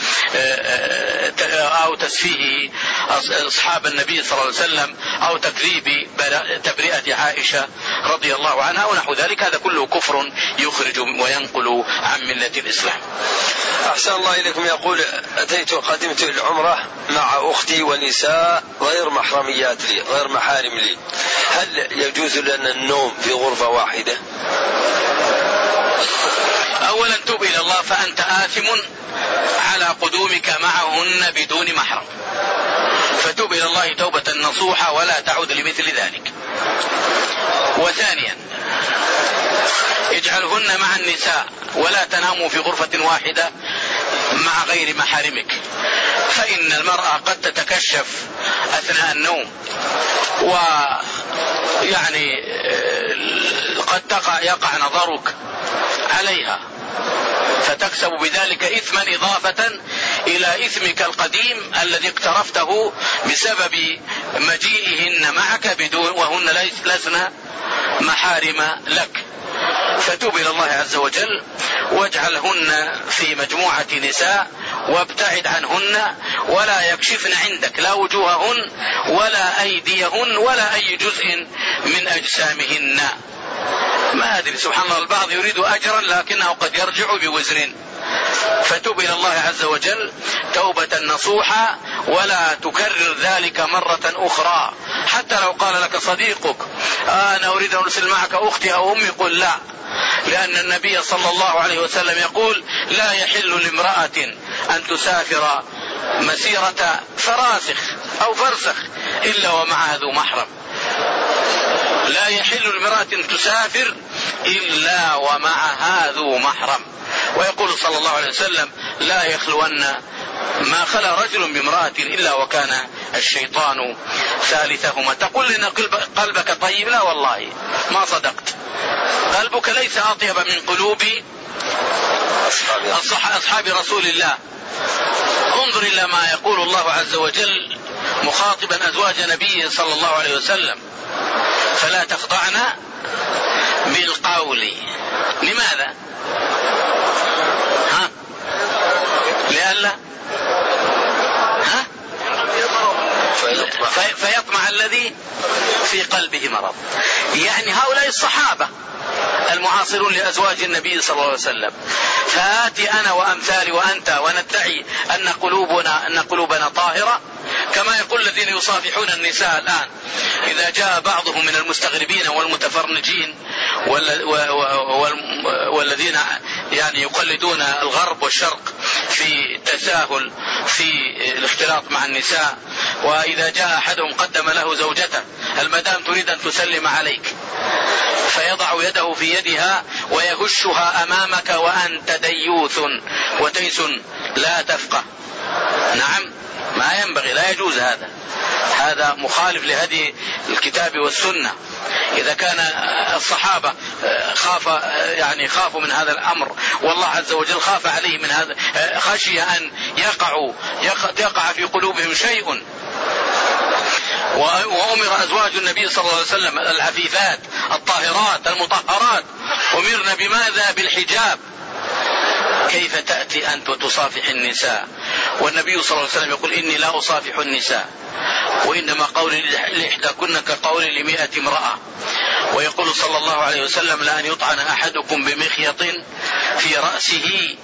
أو تسفيه أصحاب النبي صلى الله عليه وسلم أو تكذيب تبرئة عائشة رضي الله عنها ونحو ذلك. هذا كله كفر يخرج وينقل عن ملة الإسلام. أحسن الله إليكم. يقول أتيت قدمت العمرة مع أختي ونساء غير محرميات لي غير محارم لي، هل يجوز لنا النوم في غرفة واحدة؟ أولا توب إلى الله فأنت آثم على قدومك معهن بدون محرم، فتوب إلى الله توبة نصوحة ولا تعود لمثل ذلك. وثانيا اجعلهن مع النساء ولا تناموا في غرفة واحدة مع غير محارمك، فإن المرأة قد تتكشف أثناء النوم ويعني قد تقع يقع نظرك عليها فتكسب بذلك إثما إضافة إلى إثمك القديم الذي اقترفته بسبب مجيئهن معك بدون وهن لسن محارم لك. فتوب إلى الله عز وجل واجعلهن في مجموعة نساء وابتعد عنهن ولا يكشفن عندك لا وجوههن ولا أيديهن ولا أي جزء من أجسامهن. ما أدري سبحان الله البعض يريد أجرا لكنه قد يرجع بوزر. فتوب إلى الله عز وجل توبة نصوحة ولا تكرر ذلك مرة أخرى، حتى لو قال لك صديقك أنا أريد أن أرسل معك أختي أو أمي قل لا، لأن النبي صلى الله عليه وسلم يقول لا يحل لامرأة أن تسافر مسيرة فراسخ أو فرسخ إلا ومعها ذو محرم. لا يحل لامرأة تسافر إلا ومعها ذو محرم. ويقول صلى الله عليه وسلم لا يخلون ما خلا رجل بامرأة إلا وكان الشيطان ثالثهما. تقول لنا قلبك طيب، لا والله ما صدقت، قلبك ليس أطيب من قلوب أصحاب رسول الله. انظر إلى ما يقول الله عز وجل مخاطبا أزواج نبيه صلى الله عليه وسلم فلا تخضعن بالقول. لماذا؟ ها؟ لألا ها؟ فيطمع الذي في قلبه مرض. يعني هؤلاء الصحابة المعاصرون لأزواج النبي صلى الله عليه وسلم، فآتي أنا وأمثالي وأنت وندعي أن قلوبنا أن قلوبنا طاهرة كما كما يقول الذين يصافحون النساء الآن، إذا جاء بعضهم من المستغربين والمتفرنجين والذين يعني يقلدون الغرب والشرق في التساهل في الاختلاط مع النساء، وإذا جاء أحدهم قدم له زوجته: المدام تريد أن تسلم عليك، فيضع يده في يدها ويهشها أمامك وأنت ديوث وتيس لا تفقه. نعم، ما ينبغي، لا يجوز هذا، هذا مخالف لهدي الكتاب والسنة. إذا كان الصحابة خاف يعني خافوا من هذا الأمر، والله عز وجل خاف عليه من هذا، خشي أن يقعوا يقع في قلوبهم شيء، وأمر أزواج النبي صلى الله عليه وسلم العفيفات الطاهرات المطهرات أمرنا بماذا؟ بالحجاب. كيف تأتي أنت وتصافح النساء؟ والنبي صلى الله عليه وسلم يقول: إني لا أصافح النساء، وإنما قولي لإحداكن كقولي لمئة امرأة. ويقول صلى الله عليه وسلم: لأن يطعن أحدكم بمخيط في رأسه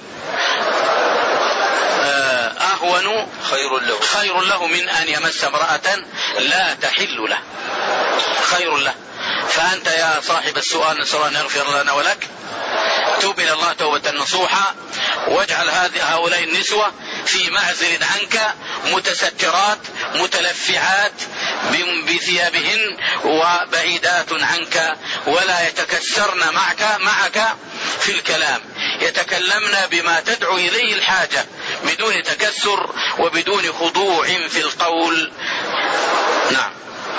أهون خير له, خير له من أن يمس امرأة لا تحل له، خير له. فأنت يا صاحب السؤال، نسأل الله أن يغفر لنا ولك، توب إلى الله توبة نصوحا، واجعل هذه هؤلاء النسوة في معزل عنك، متسترات متلفعات بثيابهن وبعيدات عنك، ولا يتكسرن معك معك في الكلام، يتكلمن بما تدعو إليه الحاجة بدون تكسر وبدون خضوع في القول. نعم.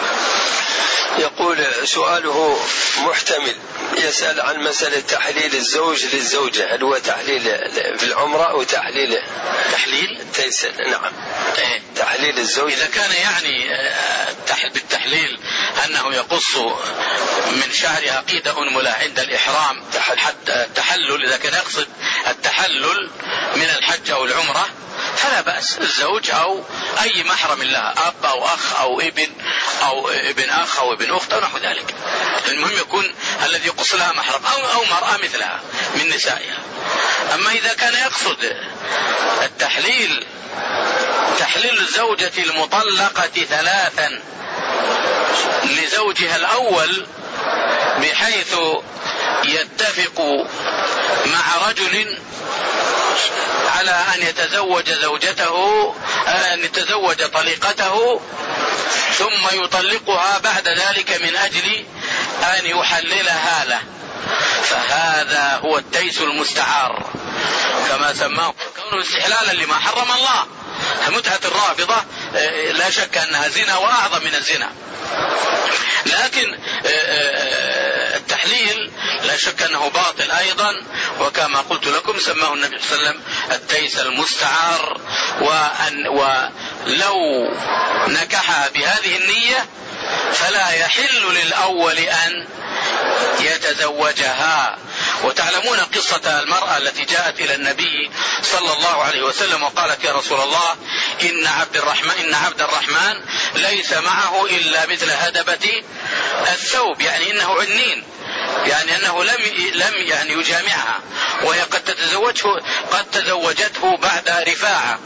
يقول سؤاله محتمل، يسأل عن مسألة تحليل الزوج للزوجة، هل هو تحليل في العمرة وتحليل تحليل تيسر؟ نعم. إيه؟ تحليل الزوج إذا كان يعني بالتحليل أنه يقص من شعرها قيد أنملة عند الإحرام، حتى التحلل، إذا كان يقصد التحلل من الحج أو العمرة فلا بأس، الزوج أو أي محرم لها، أب أو أخ أو ابن أو ابن أخ أو ابن أخت أو نحو ذلك، المهم يكون الذي يقص لها محرم أو, أو مرأة مثلها من نسائها. أما إذا كان يقصد التحليل تحليل الزوجة المطلقة ثلاثا لزوجها الأول، بحيث يتفق مع رجل على أن يتزوج زوجته أن يتزوج طليقته ثم يطلقها بعد ذلك من أجل أن يحللها له، فهذا هو التيس المستعار كما سماه، كونه استحلالا لما حرم الله. متعة الرافضة لا شك أنها زنا وأعظم من الزنا، لكن التحليل لا شك أنه باطل أيضا، وكما قلت لكم سماه النبي صلى الله عليه وسلم التيس المستعار. وأن ولو نكحها بهذه النية فلا يحل للأول أن يتزوجها. وتعلمون قصة المرأة التي جاءت إلى النبي صلى الله عليه وسلم وقالت: يا رسول الله، إن عبد الرحمن إن عبد الرحمن ليس معه إلا مثل هدبة الثوب، يعني إنه عنين، يعني أنه لم لم يعني يجامعها، وهي قد تتزوجه قد تزوجته بعد رفاعة.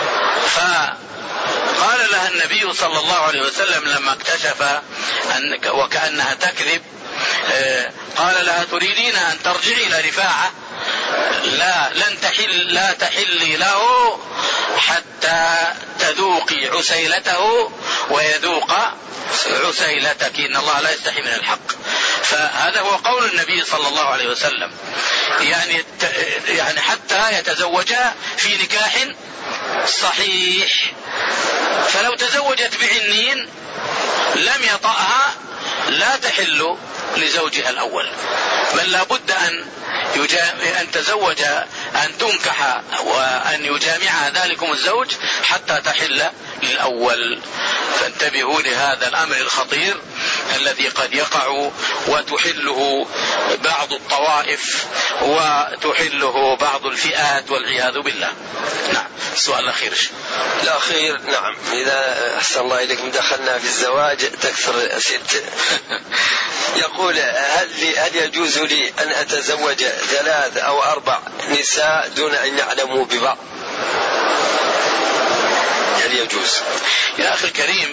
فقال لها النبي صلى الله عليه وسلم لما اكتشف أن وكأنها تكذب، قال لها: تريدين أن ترجعي إلى رفاعة؟ لا، لن تحل لا تحلي له حتى تذوقي عسيلته ويذوق عسيلتك، إن الله لا يستحي من الحق. فهذا هو قول النبي صلى الله عليه وسلم، يعني يعني حتى يتزوجها في نكاح صحيح. فلو تزوجت بعنين لم يطأها لا تحل لزوجها الأول، بل لا بد أن أن تزوج أن تنكح وأن يجامعها ذلكم الزوج حتى تحل للأول. فانتبهوا لهذا الأمر الخطير الذي قد يقع وتحله بعض الطوائف وتحله بعض الفئات والعياذ بالله. نعم. السؤال الأخير. الأخير. نعم. إذا أحسن الله إليكم دخلنا في الزواج تكثر ست. يقول: هل, هل يجوز لي أن أتزوج ثلاث أو أربع نساء دون أن يعلموا ببعض؟ هل يجوز؟ يجوز. يا أخي الكريم،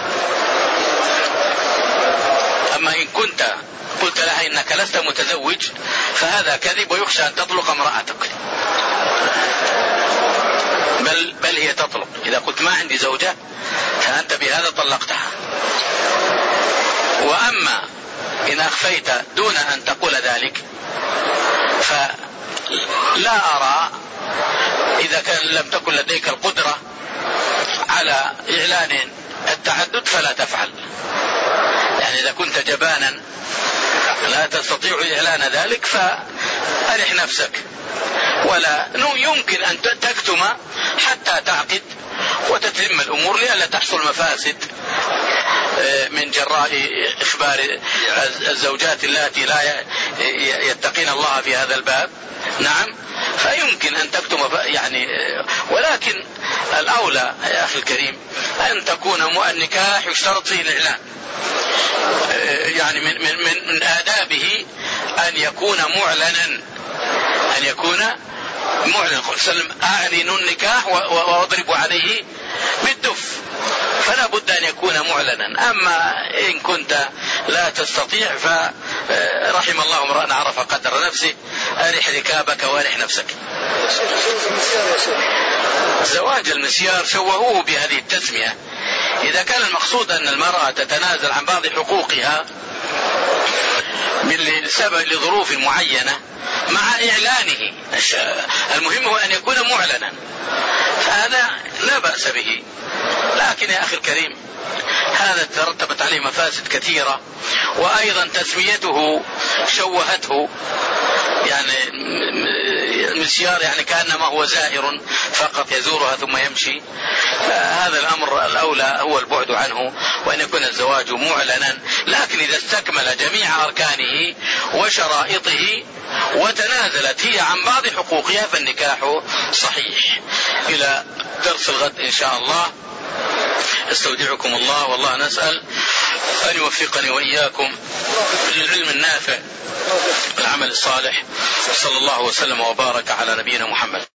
أما إن كنت قلت لها إنك لست متزوج فهذا كذب، ويخشى أن تطلق امرأتك، بل, بل هي تطلق. إذا قلت ما عندي زوجة فأنت بهذا طلقتها. وأما إن أخفيت دون أن تقول ذلك فلا أرى، إذا كان لم تكن لديك القدرة على إعلان التعدد فلا تفعل. يعني إذا كنت جبانا لا تستطيع إعلان ذلك فأرح نفسك، ولا يمكن أن تكتم حتى تعقد وتتم الأمور لئلا تحصل مفاسد من جراء إخبار الزوجات التي لا يتقين الله في هذا الباب. نعم، فيمكن أن تكتم يعني، ولكن الأولى يا أخي الكريم أن تكون النكاح يشترط فيه الإعلان. يعني من, من, من, من آدابه أن يكون معلنا، أن يكون معلنا. سلم أعلنوا النكاح واضربوا عليه بالدف، فلا بد أن يكون معلنا. أما إن كنت لا تستطيع فرحم الله امرأ عرف قدر نفسه، أرح ركابك وأرح نفسك. زواج المسيار شوهوه بهذه التسمية. إذا كان المقصود أن المرأة تتنازل عن بعض حقوقها لسبب لظروف معينة مع إعلانه، المهم هو أن يكون معلنا، فهذا لا بأس به. لكن يا أخي الكريم هذا ترتبت عليه مفاسد كثيرة، وأيضا تسميته شوهته. يعني المسيار يعني كأنما هو زائر فقط يزورها ثم يمشي. هذا الأمر الأولى هو البعد عنه، وأن يكون الزواج معلنا. لكن إذا استكمل جميع أركانه وشرائطه وتنازلت هي عن بعض حقوقها فالنكاح صحيح. إلى درس الغد إن شاء الله. استودعكم الله، والله نسأل أن يوفقني وإياكم للعلم النافع والعمل الصالح. صلى الله وسلم وبارك على نبينا محمد.